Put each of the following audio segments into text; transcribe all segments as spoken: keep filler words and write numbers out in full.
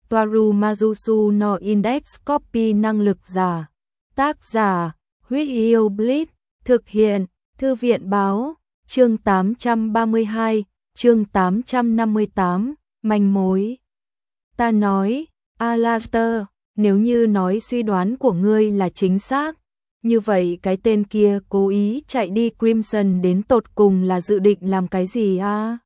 Toaru Majusu no Index Copy năng lực giả. Tác giả, Huyết Yêu Blitz, thực hiện, Thư viện Báo, chương tám trăm ba mươi hai, chương tám trăm năm mươi tám, manh mối. Ta nói, Alastor, nếu như nói suy đoán của ngươi là chính xác, như vậy cái tên kia cố ý chạy đi Crimson đến tột cùng là dự định làm cái gì à?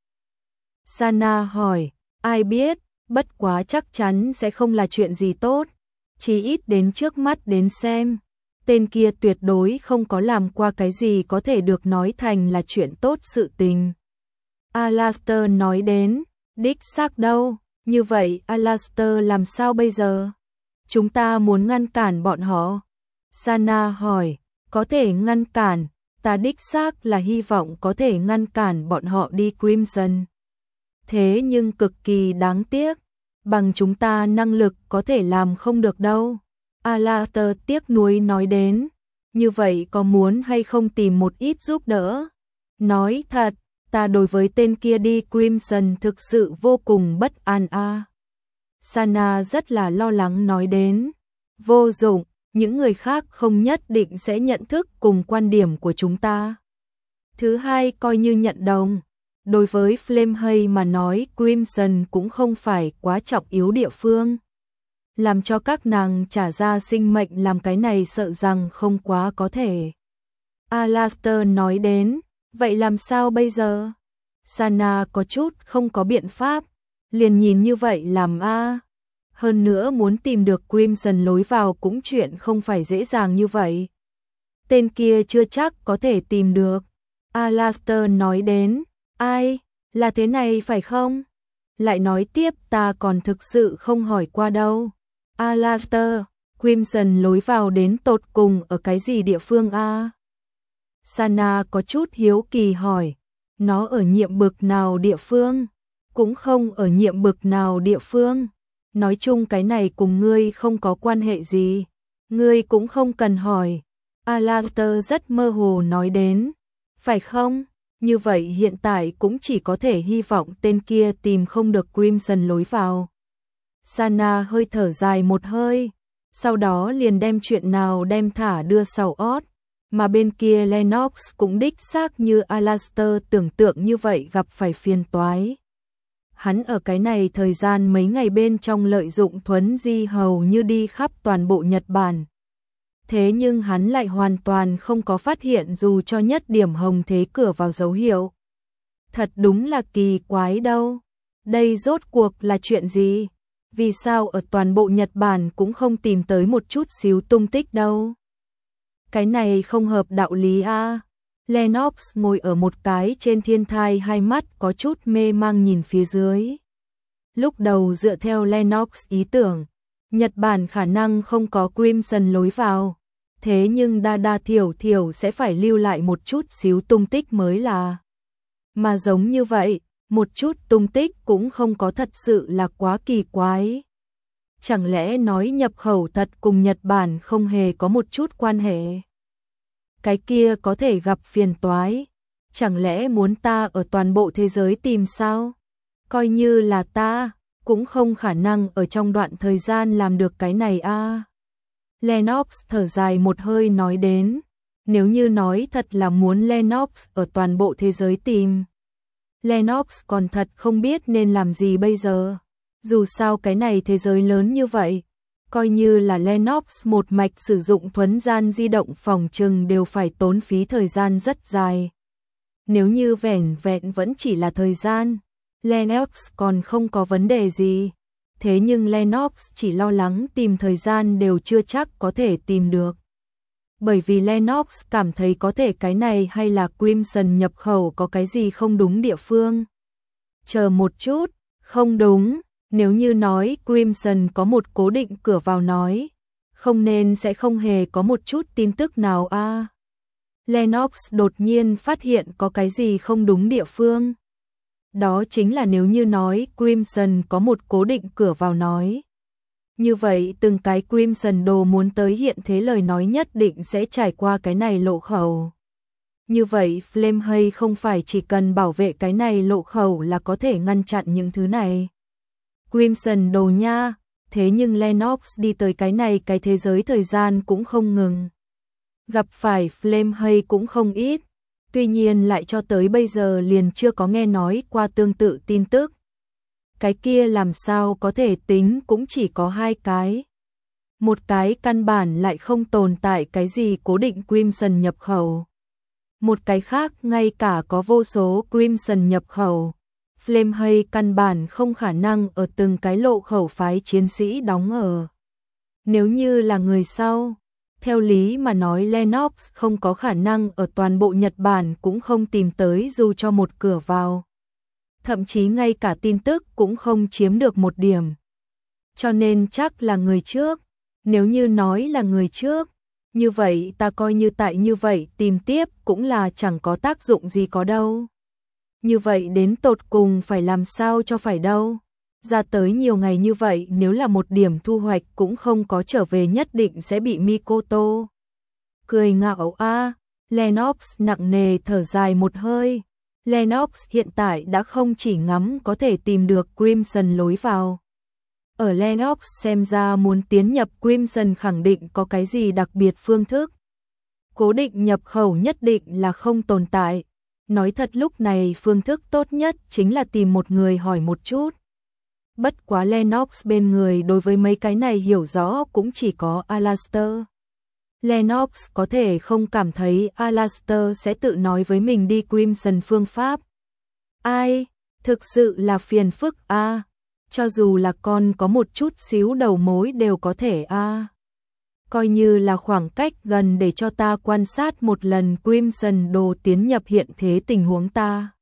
Sana hỏi, ai biết, bất quá chắc chắn sẽ không là chuyện gì tốt, chỉ ít đến trước mắt đến xem. Tên kia tuyệt đối không có làm qua cái gì có thể được nói thành là chuyện tốt sự tình. Alastor nói đến, đích xác đâu, như vậy Alastor làm sao bây giờ? Chúng ta muốn ngăn cản bọn họ. Sana hỏi, có thể ngăn cản, ta đích xác là hy vọng có thể ngăn cản bọn họ đi Crimson. Thế nhưng cực kỳ đáng tiếc, bằng chúng ta năng lực có thể làm không được đâu. Alastor tiếc nuối nói đến, như vậy có muốn hay không tìm một ít giúp đỡ? Nói thật, ta đối với tên kia đi Crimson thực sự vô cùng bất an a. À. Sana rất là lo lắng nói đến, vô dụng, những người khác không nhất định sẽ nhận thức cùng quan điểm của chúng ta. Thứ hai coi như nhận đồng, đối với Flamehay mà nói Crimson cũng không phải quá trọng yếu địa phương. Làm cho các nàng trả ra sinh mệnh làm cái này sợ rằng không quá có thể. Alastor nói đến, vậy làm sao bây giờ? Sana có chút không có biện pháp, liền nhìn như vậy làm a. Hơn nữa muốn tìm được Crimson lối vào cũng chuyện không phải dễ dàng như vậy. Tên kia chưa chắc có thể tìm được. Alastor nói đến, ai, là thế này phải không? Lại nói tiếp ta còn thực sự không hỏi qua đâu. Alastor, Crimson lối vào đến tột cùng ở cái gì địa phương a? Sana có chút hiếu kỳ hỏi, nó ở nhiệm bực nào địa phương? Cũng không ở nhiệm bực nào địa phương. Nói chung cái này cùng ngươi không có quan hệ gì, ngươi cũng không cần hỏi. Alastor rất mơ hồ nói đến, phải không? Như vậy hiện tại cũng chỉ có thể hy vọng tên kia tìm không được Crimson lối vào. Sana hơi thở dài một hơi, sau đó liền đem chuyện nào đem thả đưa sau ót, mà bên kia Lennox cũng đích xác như Alastor tưởng tượng như vậy gặp phải phiền toái. Hắn ở cái này thời gian mấy ngày bên trong lợi dụng thuấn di hầu như đi khắp toàn bộ Nhật Bản. Thế nhưng hắn lại hoàn toàn không có phát hiện dù cho nhất điểm hồng thế cửa vào dấu hiệu. Thật đúng là kỳ quái đâu. Đây rốt cuộc là chuyện gì? Vì sao ở toàn bộ Nhật Bản cũng không tìm tới một chút xíu tung tích đâu? Cái này không hợp đạo lý a. À. Lennox ngồi ở một cái trên thiên thai, hai mắt có chút mê mang nhìn phía dưới. Lúc đầu dựa theo Lennox ý tưởng, Nhật Bản khả năng không có Crimson lối vào, thế nhưng đa đa thiểu thiểu sẽ phải lưu lại một chút xíu tung tích mới là. Mà giống như vậy, một chút tung tích cũng không có thật sự là quá kỳ quái. Chẳng lẽ nói nhập khẩu thật cùng Nhật Bản không hề có một chút quan hệ? Cái kia có thể gặp phiền toái. Chẳng lẽ muốn ta ở toàn bộ thế giới tìm sao? Coi như là ta, cũng không khả năng ở trong đoạn thời gian làm được cái này a. À. Lennox thở dài một hơi nói đến, nếu như nói thật là muốn Lennox ở toàn bộ thế giới tìm. Lennox còn thật không biết nên làm gì bây giờ. Dù sao cái này thế giới lớn như vậy, coi như là Lennox một mạch sử dụng thuấn gian di động phòng trừng đều phải tốn phí thời gian rất dài. Nếu như vẻn vẹn vẫn chỉ là thời gian, Lennox còn không có vấn đề gì. Thế nhưng Lennox chỉ lo lắng tìm thời gian đều chưa chắc có thể tìm được. Bởi vì Lennox cảm thấy có thể cái này hay là Crimson nhập khẩu có cái gì không đúng địa phương. Chờ một chút, không đúng. Nếu như nói Crimson có một cố định cửa vào nói, không nên sẽ không hề có một chút tin tức nào a. À. Lennox đột nhiên phát hiện có cái gì không đúng địa phương. Đó chính là nếu như nói Crimson có một cố định cửa vào nói. Như vậy từng cái Crimson đồ muốn tới hiện thế lời nói nhất định sẽ trải qua cái này lộ khẩu. Như vậy Flamehay không phải chỉ cần bảo vệ cái này lộ khẩu là có thể ngăn chặn những thứ này. Crimson đồ nha, thế nhưng Lennox đi tới cái này cái thế giới thời gian cũng không ngừng. Gặp phải Flame hay cũng không ít, tuy nhiên lại cho tới bây giờ liền chưa có nghe nói qua tương tự tin tức. Cái kia làm sao có thể tính cũng chỉ có hai cái. Một cái căn bản lại không tồn tại cái gì cố định Crimson nhập khẩu. Một cái khác ngay cả có vô số Crimson nhập khẩu. Flame hay căn bản không khả năng ở từng cái lộ khẩu phái chiến sĩ đóng ở. Nếu như là người sau, theo lý mà nói Lennox không có khả năng ở toàn bộ Nhật Bản cũng không tìm tới dù cho một cửa vào. Thậm chí ngay cả tin tức cũng không chiếm được một điểm. Cho nên chắc là người trước. Nếu như nói là người trước, như vậy ta coi như tại như vậy tìm tiếp cũng là chẳng có tác dụng gì có đâu. Như vậy đến tột cùng phải làm sao cho phải đâu. Ra tới nhiều ngày như vậy nếu là một điểm thu hoạch cũng không có trở về nhất định sẽ bị Mikoto cười ngạo a. Lennox nặng nề thở dài một hơi. Lennox hiện tại đã không chỉ ngắm có thể tìm được Crimson lối vào. Ở Lennox xem ra muốn tiến nhập Crimson khẳng định có cái gì đặc biệt phương thức. Cố định nhập khẩu nhất định là không tồn tại. Nói thật lúc này phương thức tốt nhất chính là tìm một người hỏi một chút. Bất quá Lennox bên người đối với mấy cái này hiểu rõ cũng chỉ có Alastair. Lennox có thể không cảm thấy Alastair sẽ tự nói với mình đi Crimson phương pháp. Ai, thực sự là phiền phức a. À. Cho dù là con có một chút xíu đầu mối đều có thể a. À. Coi như là khoảng cách gần để cho ta quan sát một lần Crimson đồ tiến nhập hiện thế tình huống ta.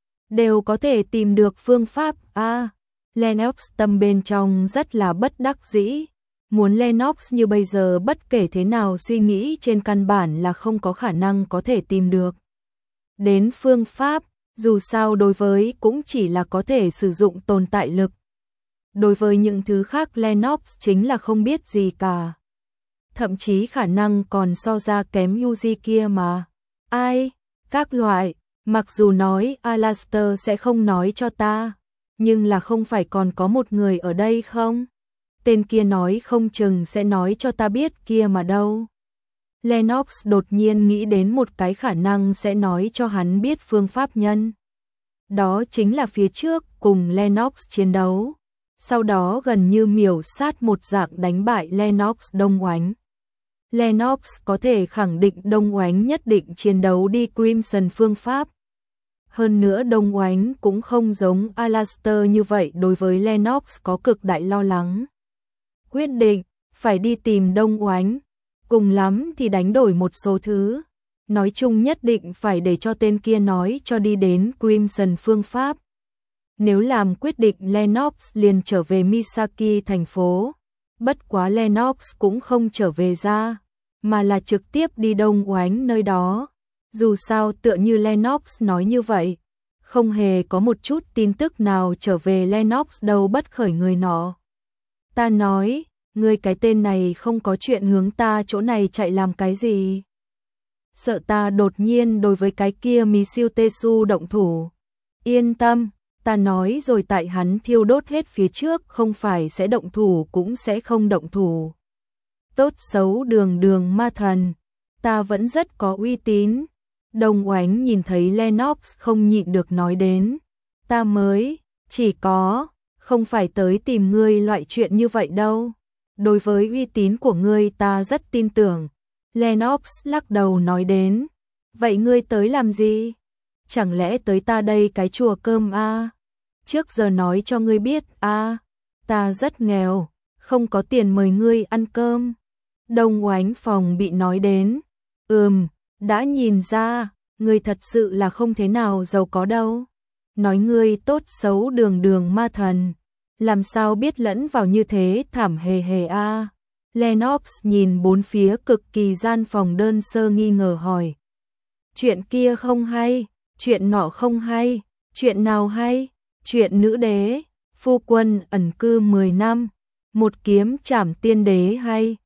Đều có thể tìm được phương pháp a. À. Lennox tâm bên trong rất là bất đắc dĩ. Muốn Lennox như bây giờ bất kể thế nào suy nghĩ trên căn bản là không có khả năng có thể tìm được. Đến phương pháp, dù sao đối với cũng chỉ là có thể sử dụng tồn tại lực. Đối với những thứ khác Lennox chính là không biết gì cả. Thậm chí khả năng còn so ra kém Yuji kia mà. Ai? Các loại, mặc dù nói Alastair sẽ không nói cho ta, nhưng là không phải còn có một người ở đây không? Tên kia nói không chừng sẽ nói cho ta biết kia mà đâu. Lennox đột nhiên nghĩ đến một cái khả năng sẽ nói cho hắn biết phương pháp nhân. Đó chính là phía trước cùng Lennox chiến đấu. Sau đó gần như miểu sát một dạng đánh bại Lennox Đông Oánh. Lennox có thể khẳng định Đông Oánh nhất định chiến đấu đi Crimson phương pháp. Hơn nữa Đông Oánh cũng không giống Alastair như vậy đối với Lennox có cực đại lo lắng. Quyết định, phải đi tìm Đông Oánh. Cùng lắm thì đánh đổi một số thứ. Nói chung nhất định phải để cho tên kia nói cho đi đến Crimson phương pháp. Nếu làm quyết định Lennox liền trở về Misaki thành phố. Bất quá Lennox cũng không trở về ra, mà là trực tiếp đi Đông Oánh nơi đó. Dù sao tựa như Lennox nói như vậy, không hề có một chút tin tức nào trở về Lennox đâu bất khởi người nọ. Ta nói, ngươi cái tên này không có chuyện hướng ta chỗ này chạy làm cái gì? Sợ ta đột nhiên đối với cái kia Michiu Tetsu động thủ. Yên tâm, ta nói rồi tại hắn thiêu đốt hết phía trước không phải sẽ động thủ cũng sẽ không động thủ. Tốt xấu đường đường ma thần, ta vẫn rất có uy tín. Đông Oánh nhìn thấy Lennox không nhịn được nói đến. Ta mới, chỉ có, không phải tới tìm ngươi loại chuyện như vậy đâu. Đối với uy tín của ngươi ta rất tin tưởng. Lennox lắc đầu nói đến. Vậy ngươi tới làm gì? Chẳng lẽ tới ta đây cái chùa cơm a? À? Trước giờ nói cho ngươi biết a, à, ta rất nghèo, không có tiền mời ngươi ăn cơm. Đông Oánh phòng bị nói đến. Ừm, đã nhìn ra, ngươi thật sự là không thế nào giàu có đâu. Nói ngươi tốt xấu đường đường ma thần, làm sao biết lẫn vào như thế thảm hề hề a. À? Lennox nhìn bốn phía cực kỳ gian phòng đơn sơ nghi ngờ hỏi. Chuyện kia không hay, chuyện nọ không hay, chuyện nào hay? Chuyện nữ đế, phu quân ẩn cư mười năm, một kiếm trảm tiên đế hay?